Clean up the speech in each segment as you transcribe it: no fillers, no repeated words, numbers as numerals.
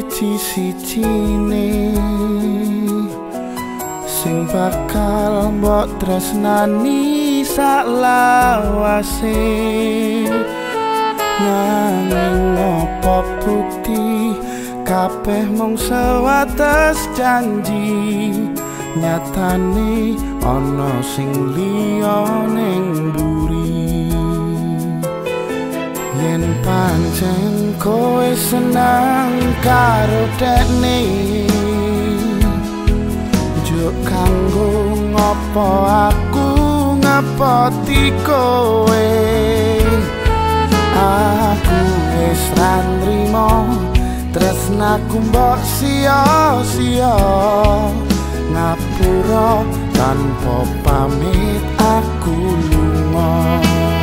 siji-sijine sing bakal mbok tresnani saklawase. Nanging apa bukti kabeh mung sewates janji, nyatane ana sing liya ning mburi. Yen pancen kowe seneng karo dekne, juk kanggo ngopo aku ngepoti kowe. Aku wis ra nrimo tresnaku mbok sia-sia, ngapura tanpa pamit aku lunga.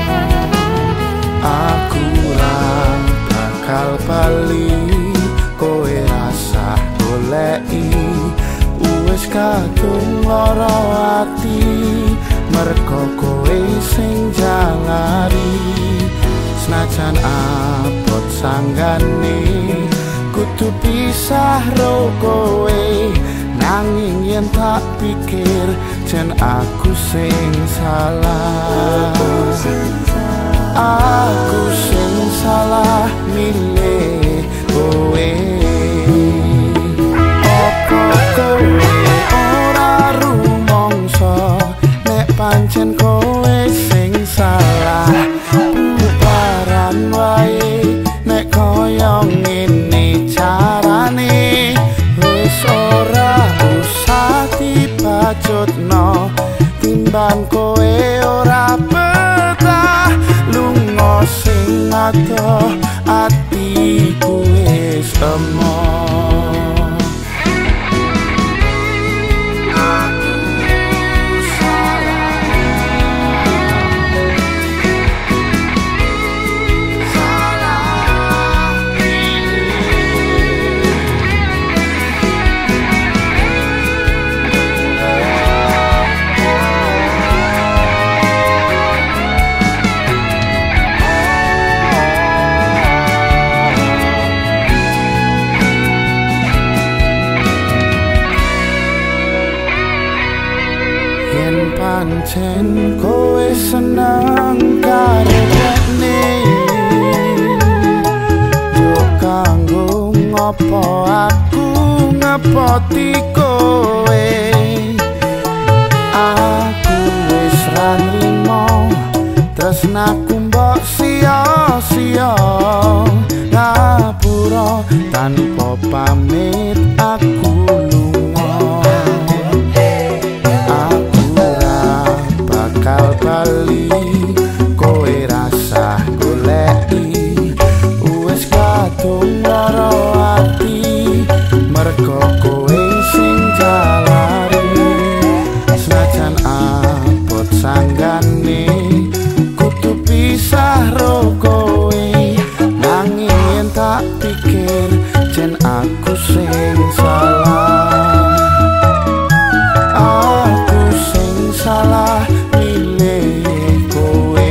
Aku ra bakal bali, kowe rasa goleki, wis kadung lara ati, merga kowe sing jalari. Senajan abot sanggane kudu pisah ro kowe, nanging yen tak pikir jen aku sing salah. Aku sing salah milih kowe. Apa kowe ora rumangsa nek pancen kowe sing salah? Bubaran wae nek kaya ngene carane, wis ora usah dibacutno, timbang kowe ora betah lunga sing adoh atiku wis emoh. Pancen kowe seneng karo dekne, juk kanggo ngopo aku ngepoti kowe. Aku wis ra nrimo tresnaku mbok sia-sia, ngapura tanpa pamit aku bakal bali, kowe rasa goleki, wis kadung lara ati, merga kowe sing jalari. Senajan abot sanggane kudu pisah ro kowe, nanging yen tak pikir jen aku sing salah. Aku sing salah milih kowe.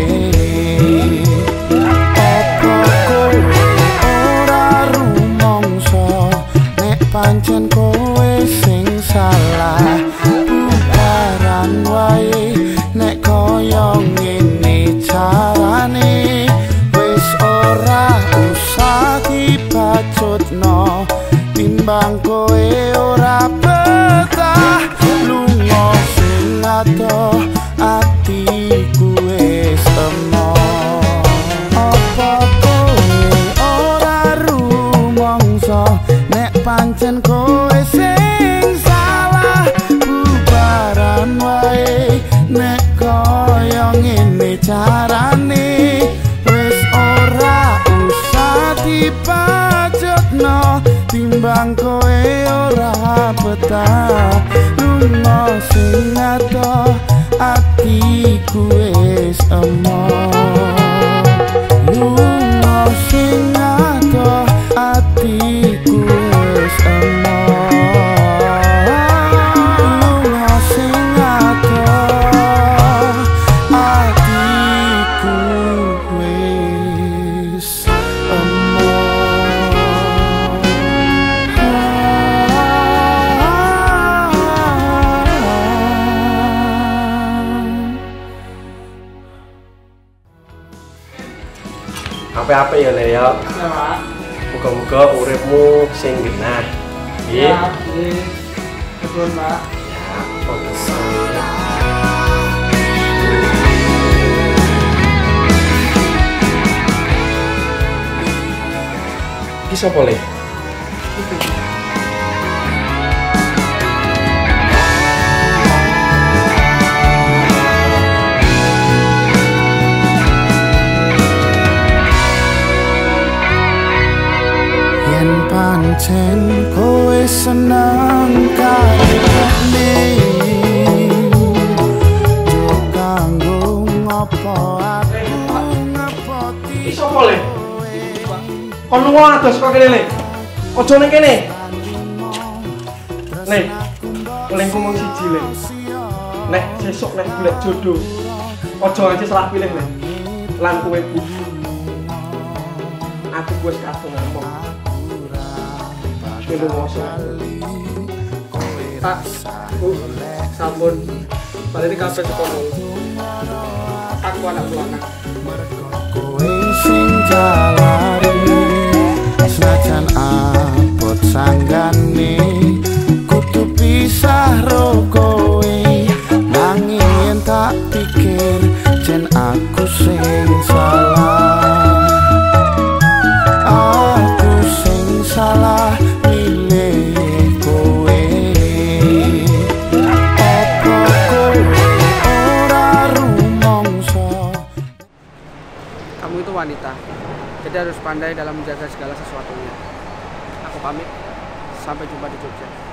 Apa kowe ora rumangsa nek pancen kowe sing salah? Bubaran wae nek kaya ngene carane, wis ora usah dibacutno, timbang kowe ora betah lunga sing adoh atiku wis emoh. Apa kowe ora rumangsa nek pancen kowe sing salah? Bubaran wae nek kaya ngene carane, wis ora usah dibacutno, timbang kowe ora betah lunga sing adoh atiku wis emoh. Lunga sing adoh atiku wis emoh. Lunga sing adoh atiku wis emoh. Apa-apa ya Le ya. Ya, Pak. Muga-muga uripmu sing genah. Iya, nggih. Betul, Pak. Ya, fokus. Iki sapa Le? Yen pancen kowe seneng karepne yo kanggo ngopo aku ngepoti Iki sapa Le? Kon lunga ados kok kene Le. Aja ning kene. Le. Oleh ngomong siji Le. Nek sesuk nek golek jodoh. Aja nganti salah pilih Le. Lan kowe kudu. Aku wis kadung ngomong. Kene mosok. Pak, Bu, sampun. Balik kabeh sekono. Aku anak lanang. kowe sing jalari senajan abot sanggane kudu pisah ro kowe nanging yen tak pikir jen aku sing salah aku sing salah milih kowe apa kowe ora rumangsa. Kamu itu wanita, jadi harus pandai dalam menjaga segala sesuatunya. Aku pamit, sampai jumpa di Jogja.